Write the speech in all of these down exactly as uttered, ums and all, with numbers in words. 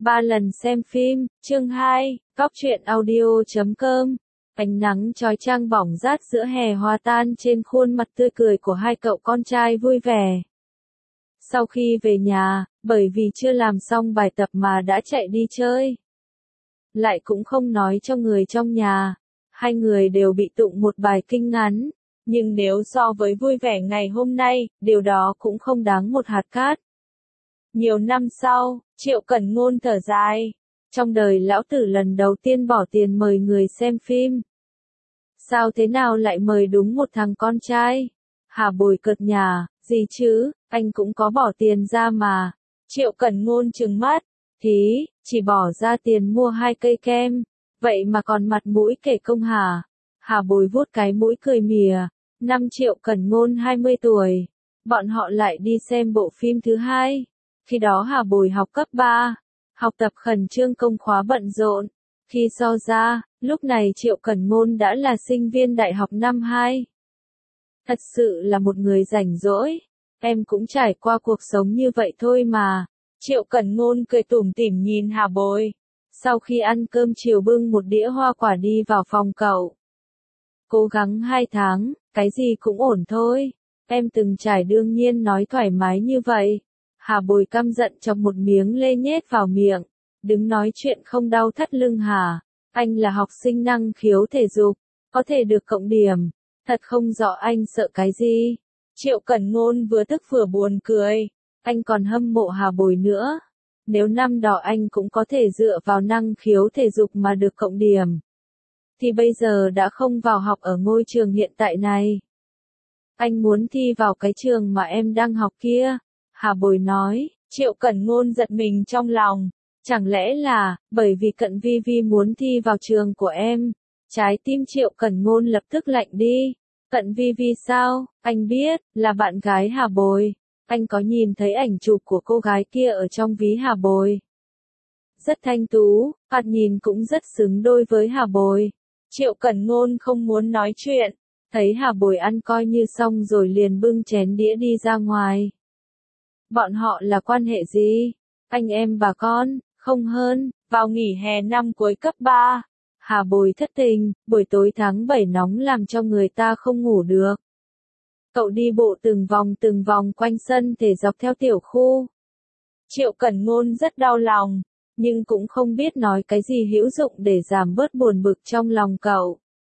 Ba lần xem phim, chương hai, Cóc truyện audio chấm com. Ánh nắng chói chang bỏng rát giữa hè hòa tan trên khuôn mặt tươi cười của hai cậu con trai vui vẻ. Sau khi về nhà, bởi vì chưa làm xong bài tập mà đã chạy đi chơi, lại cũng không nói cho người trong nhà, hai người đều bị tụng một bài kinh ngắn, nhưng nếu so với vui vẻ ngày hôm nay, điều đó cũng không đáng một hạt cát. Nhiều năm sau, Triệu Cẩn Ngôn thở dài. Trong đời lão tử lần đầu tiên bỏ tiền mời người xem phim. Sao thế nào lại mời đúng một thằng con trai? Hà Bồi cợt nhả, gì chứ, anh cũng có bỏ tiền ra mà. Triệu Cẩn Ngôn trừng mắt, thí, chỉ bỏ ra tiền mua hai cây kem, vậy mà còn mặt mũi kể công hả? Hà Bồi vuốt cái mũi cười mỉa. Năm Triệu Cẩn Ngôn hai mươi tuổi, bọn họ lại đi xem bộ phim thứ hai. Khi đó Hà Bồi học cấp ba, học tập khẩn trương công khóa bận rộn. Khi so ra, lúc này Triệu Cẩn Ngôn đã là sinh viên đại học năm hai. Thật sự là một người rảnh rỗi. Em cũng trải qua cuộc sống như vậy thôi mà. Triệu Cẩn Ngôn cười tủm tỉm nhìn Hà Bồi. Sau khi ăn cơm chiều bưng một đĩa hoa quả đi vào phòng cậu. Cố gắng hai tháng, cái gì cũng ổn thôi. Em từng trải đương nhiên nói thoải mái như vậy. Hà Bồi căm giận chọc một miếng lê nhét vào miệng. Đứng nói chuyện không đau thắt lưng hả? Anh là học sinh năng khiếu thể dục, có thể được cộng điểm. Thật không rõ anh sợ cái gì. Triệu Cẩn Ngôn vừa tức vừa buồn cười. Anh còn hâm mộ Hà Bồi nữa. Nếu năm đó anh cũng có thể dựa vào năng khiếu thể dục mà được cộng điểm, thì bây giờ đã không vào học ở ngôi trường hiện tại này. Anh muốn thi vào cái trường mà em đang học kia. Hà Bồi nói. Triệu Cẩn Ngôn giật mình trong lòng. Chẳng lẽ là, bởi vì Cận Vi Vi muốn thi vào trường của em? Trái tim Triệu Cẩn Ngôn lập tức lạnh đi. Cận Vi Vi sao? Anh biết, là bạn gái Hà Bồi. Anh có nhìn thấy ảnh chụp của cô gái kia ở trong ví Hà Bồi. Rất thanh tú, thoạt nhìn cũng rất xứng đôi với Hà Bồi. Triệu Cẩn Ngôn không muốn nói chuyện. Thấy Hà Bồi ăn coi như xong rồi liền bưng chén đĩa đi ra ngoài. Bọn họ là quan hệ gì? Anh em bà con, không hơn. Vào nghỉ hè năm cuối cấp ba, Hà Bồi thất tình, buổi tối tháng bảy nóng làm cho người ta không ngủ được. Cậu đi bộ từng vòng từng vòng quanh sân thể dọc theo tiểu khu. Triệu Cẩn Ngôn rất đau lòng, nhưng cũng không biết nói cái gì hữu dụng để giảm bớt buồn bực trong lòng cậu.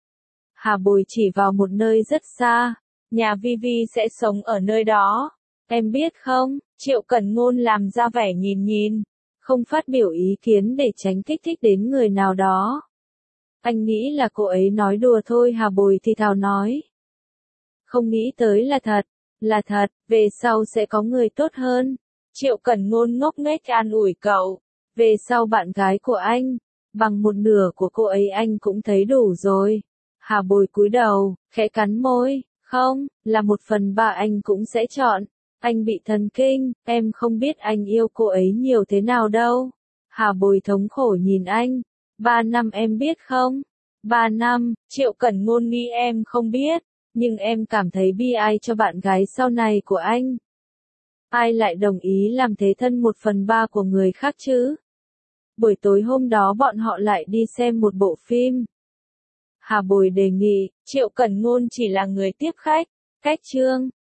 Hà Bồi chỉ vào một nơi rất xa, nhà Vi Vi sẽ sống ở nơi đó. Em biết không? Triệu Cẩn Ngôn làm ra vẻ nhìn nhìn, không phát biểu ý kiến để tránh kích thích đến người nào đó. Anh nghĩ là cô ấy nói đùa thôi. Hà Bồi thì thào nói. Không nghĩ tới là thật, là thật, về sau sẽ có người tốt hơn. Triệu Cẩn Ngôn ngốc nghếch an ủi cậu. Về sau bạn gái của anh, bằng một nửa của cô ấy anh cũng thấy đủ rồi. Hà Bồi cúi đầu, khẽ cắn môi, không, là một phần ba anh cũng sẽ chọn. Anh bị thần kinh, em không biết anh yêu cô ấy nhiều thế nào đâu. Hà Bồi thống khổ nhìn anh. Ba năm em biết không? Ba năm, Triệu Cẩn Ngôn nghĩ em không biết, nhưng em cảm thấy bi ai cho bạn gái sau này của anh. Ai lại đồng ý làm thế thân một phần ba của người khác chứ? Buổi tối hôm đó bọn họ lại đi xem một bộ phim. Hà Bồi đề nghị, Triệu Cẩn Ngôn chỉ là người tiếp khách, cách chương.